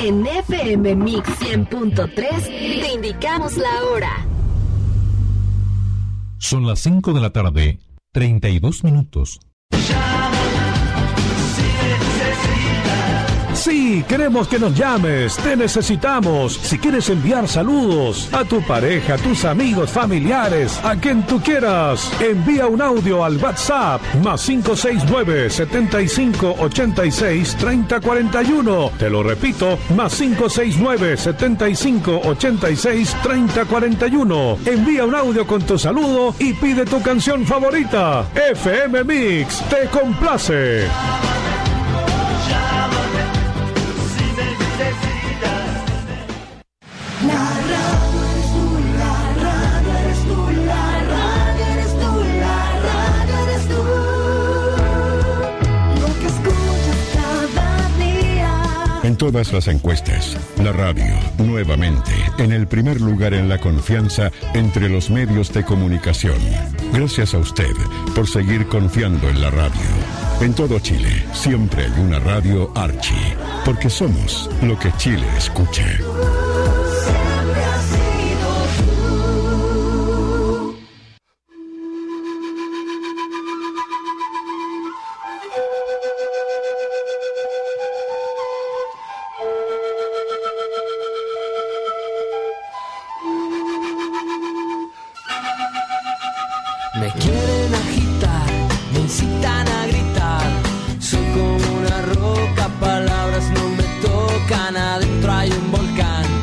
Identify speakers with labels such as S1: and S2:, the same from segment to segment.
S1: En FM Mix 100.3 te indicamos la hora.
S2: Son las 5 de la tarde, 32 minutos.
S3: Sí, queremos que nos llames, te necesitamos. Si quieres enviar saludos a tu pareja, a tus amigos, familiares, a quien tú quieras, envía un audio al WhatsApp más 569-7586-3041. Te lo repito, más 569-7586-3041. Envía un audio con tu saludo y pide tu canción favorita. FM Mix te complace.
S4: En todas las encuestas, la radio, nuevamente, en el primer lugar en la confianza entre los medios de comunicación. Gracias a usted por seguir confiando en la radio. En todo Chile, siempre hay una radio Archie, porque somos lo que Chile escucha.
S5: Me quieren agitar, me incitan a gritar. Soy como una roca, palabras no me tocan. Adentro hay un volcán.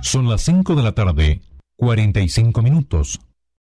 S2: Son las 5 de la tarde, 45 minutos.